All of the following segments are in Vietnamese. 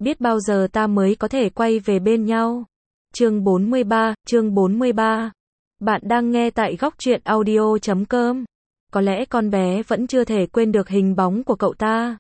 Biết bao giờ ta mới có thể quay về bên nhau. Chương 43. Bạn đang nghe tại Góc Truyện Audio.com. Có lẽ con bé vẫn chưa thể quên được hình bóng của cậu ta.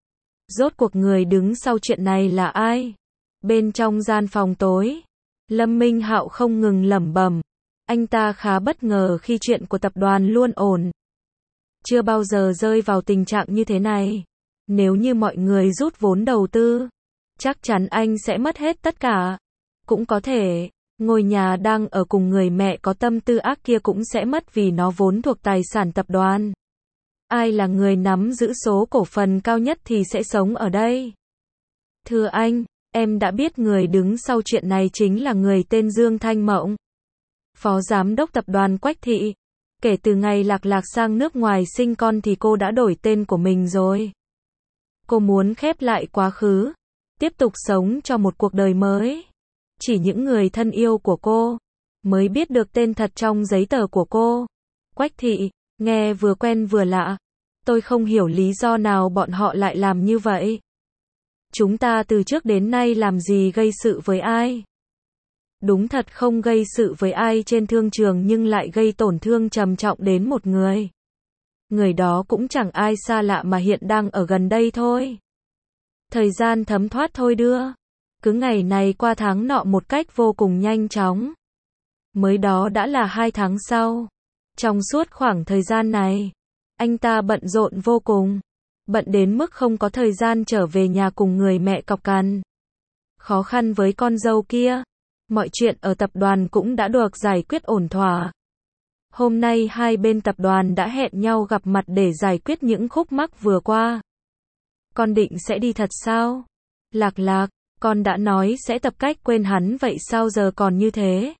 Rốt cuộc người đứng sau chuyện này là ai? Bên trong gian phòng tối, Lâm Minh Hạo không ngừng lẩm bẩm. Anh ta khá bất ngờ khi chuyện của tập đoàn luôn ổn. Chưa bao giờ rơi vào tình trạng như thế này. Nếu như mọi người rút vốn đầu tư, chắc chắn anh sẽ mất hết tất cả. Cũng có thể, ngôi nhà đang ở cùng người mẹ có tâm tư ác kia cũng sẽ mất vì nó vốn thuộc tài sản tập đoàn. Ai là người nắm giữ số cổ phần cao nhất thì sẽ sống ở đây. Thưa anh, em đã biết người đứng sau chuyện này chính là người tên Dương Thanh Mộng, phó giám đốc tập đoàn Quách Thị. Kể từ ngày Lạc Lạc sang nước ngoài sinh con thì cô đã đổi tên của mình rồi. Cô muốn khép lại quá khứ, tiếp tục sống cho một cuộc đời mới. Chỉ những người thân yêu của cô mới biết được tên thật trong giấy tờ của cô. Quách Thị, nghe vừa quen vừa lạ. Tôi không hiểu lý do nào bọn họ lại làm như vậy. Chúng ta từ trước đến nay làm gì gây sự với ai? Đúng thật không gây sự với ai trên thương trường nhưng lại gây tổn thương trầm trọng đến một người. Người đó cũng chẳng ai xa lạ mà hiện đang ở gần đây thôi. Thời gian thấm thoát thôi đưa. Cứ ngày này qua tháng nọ một cách vô cùng nhanh chóng. Mới đó đã là 2 tháng sau. Trong suốt khoảng thời gian này, anh ta bận rộn vô cùng. Bận đến mức không có thời gian trở về nhà cùng người mẹ cọc cằn. Khó khăn với con dâu kia. Mọi chuyện ở tập đoàn cũng đã được giải quyết ổn thỏa. Hôm nay hai bên tập đoàn đã hẹn nhau gặp mặt để giải quyết những khúc mắc vừa qua. Con định sẽ đi thật sao? Lạc Lạc, con đã nói sẽ tập cách quên hắn vậy sao giờ còn như thế?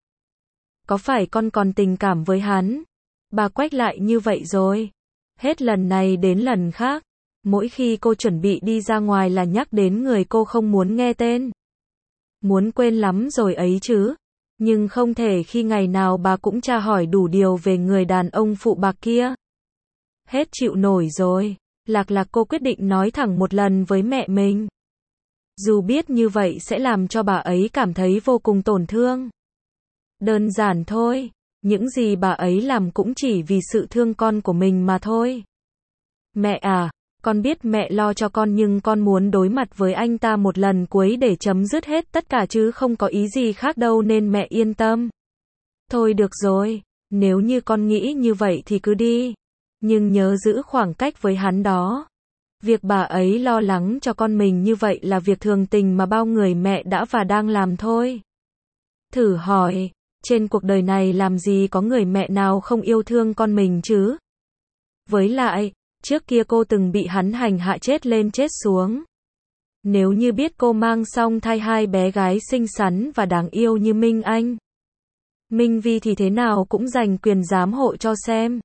Có phải con còn tình cảm với hắn? Bà Quách lại như vậy rồi. Hết lần này đến lần khác. Mỗi khi cô chuẩn bị đi ra ngoài là nhắc đến người cô không muốn nghe tên. Muốn quên lắm rồi ấy chứ. Nhưng không thể khi ngày nào bà cũng tra hỏi đủ điều về người đàn ông phụ bạc kia. Hết chịu nổi rồi. Lạc Lạc cô quyết định nói thẳng một lần với mẹ mình. Dù biết như vậy sẽ làm cho bà ấy cảm thấy vô cùng tổn thương. Đơn giản thôi. Những gì bà ấy làm cũng chỉ vì sự thương con của mình mà thôi. Mẹ à, con biết mẹ lo cho con nhưng con muốn đối mặt với anh ta một lần cuối để chấm dứt hết tất cả chứ không có ý gì khác đâu nên mẹ yên tâm. Thôi được rồi, nếu như con nghĩ như vậy thì cứ đi. Nhưng nhớ giữ khoảng cách với hắn đó. Việc bà ấy lo lắng cho con mình như vậy là việc thường tình mà bao người mẹ đã và đang làm thôi. Thử hỏi, trên cuộc đời này làm gì có người mẹ nào không yêu thương con mình chứ? Với lại, trước kia cô từng bị hắn hành hạ chết lên chết xuống. Nếu như biết cô mang song thai 2 bé gái xinh xắn và đáng yêu như Minh Anh, Minh Vi thì thế nào cũng giành quyền giám hộ cho xem.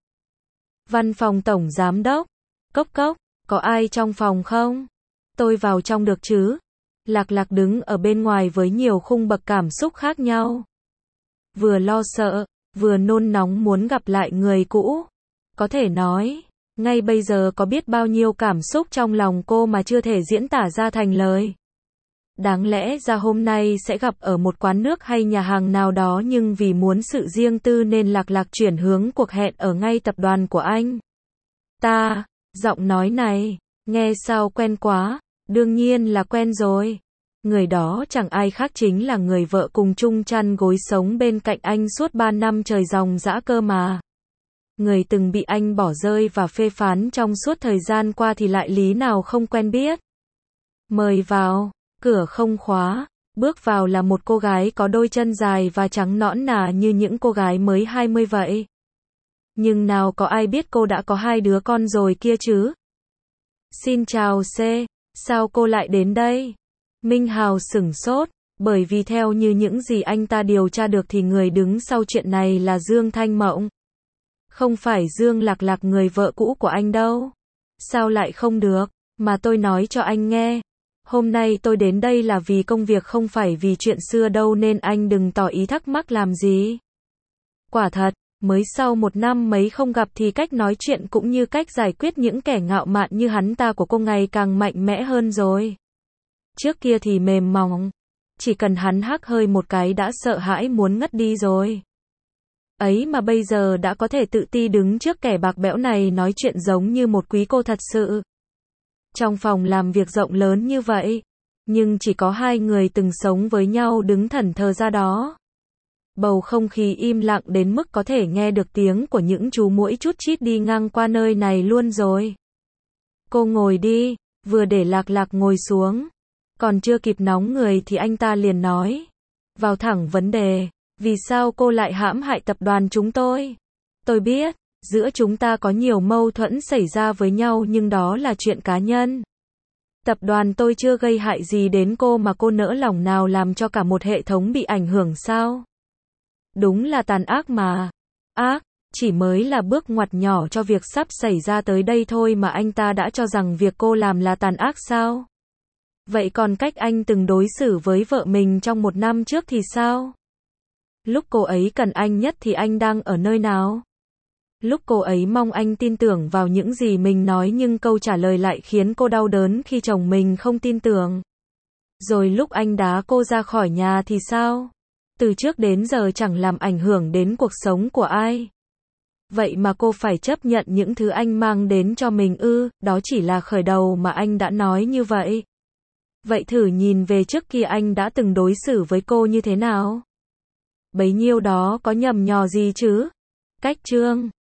Văn phòng tổng giám đốc. Cốc cốc, có ai trong phòng không? Tôi vào trong được chứ? Lạc Lạc đứng ở bên ngoài với nhiều khung bậc cảm xúc khác nhau. Vừa lo sợ, vừa nôn nóng muốn gặp lại người cũ. Có thể nói, ngay bây giờ có biết bao nhiêu cảm xúc trong lòng cô mà chưa thể diễn tả ra thành lời. Đáng lẽ ra hôm nay sẽ gặp ở một quán nước hay nhà hàng nào đó nhưng vì muốn sự riêng tư nên Lạc Lạc chuyển hướng cuộc hẹn ở ngay tập đoàn của anh ta. Giọng nói này, nghe sao quen quá, đương nhiên là quen rồi. Người đó chẳng ai khác chính là người vợ cùng chung chăn gối sống bên cạnh anh suốt 3 năm trời ròng rã cơ mà. Người từng bị anh bỏ rơi và phê phán trong suốt thời gian qua thì lại lý nào không quen biết. Mời vào, cửa không khóa, bước vào là một cô gái có đôi chân dài và trắng nõn nà như những cô gái mới 20 vậy. Nhưng nào có ai biết cô đã có 2 đứa con rồi kia chứ? Xin chào C, sao cô lại đến đây? Minh Hào sửng sốt, bởi vì theo như những gì anh ta điều tra được thì người đứng sau chuyện này là Dương Thanh Mộng. Không phải Dương Lạc Lạc người vợ cũ của anh đâu. Sao lại không được? Mà tôi nói cho anh nghe. Hôm nay tôi đến đây là vì công việc không phải vì chuyện xưa đâu nên anh đừng tỏ ý thắc mắc làm gì. Quả thật, mới sau 1 năm mấy không gặp thì cách nói chuyện cũng như cách giải quyết những kẻ ngạo mạn như hắn ta của cô ngày càng mạnh mẽ hơn rồi. Trước kia thì mềm mỏng, chỉ cần hắn hắc hơi một cái đã sợ hãi muốn ngất đi rồi. Ấy mà bây giờ đã có thể tự ti đứng trước kẻ bạc bẽo này nói chuyện giống như một quý cô thật sự. Trong phòng làm việc rộng lớn như vậy, nhưng chỉ có hai người từng sống với nhau đứng thẫn thờ ra đó. Bầu không khí im lặng đến mức có thể nghe được tiếng của những chú muỗi chút chít đi ngang qua nơi này luôn rồi. Cô ngồi đi, vừa để Lạc Lạc ngồi xuống. Còn chưa kịp nóng người thì anh ta liền nói. Vào thẳng vấn đề, vì sao cô lại hãm hại tập đoàn chúng tôi? Tôi biết, giữa chúng ta có nhiều mâu thuẫn xảy ra với nhau nhưng đó là chuyện cá nhân. Tập đoàn tôi chưa gây hại gì đến cô mà cô nỡ lòng nào làm cho cả một hệ thống bị ảnh hưởng sao? Đúng là tàn ác mà. Ác, chỉ mới là bước ngoặt nhỏ cho việc sắp xảy ra tới đây thôi mà anh ta đã cho rằng việc cô làm là tàn ác sao? Vậy còn cách anh từng đối xử với vợ mình trong 1 năm trước thì sao? Lúc cô ấy cần anh nhất thì anh đang ở nơi nào? Lúc cô ấy mong anh tin tưởng vào những gì mình nói nhưng câu trả lời lại khiến cô đau đớn khi chồng mình không tin tưởng. Rồi lúc anh đá cô ra khỏi nhà thì sao? Từ trước đến giờ chẳng làm ảnh hưởng đến cuộc sống của ai. Vậy mà cô phải chấp nhận những thứ anh mang đến cho mình ư? Đó chỉ là khởi đầu mà anh đã nói như vậy. Vậy thử nhìn về trước kia anh đã từng đối xử với cô như thế nào? Bấy nhiêu đó có nhầm nhò gì chứ? Cách chương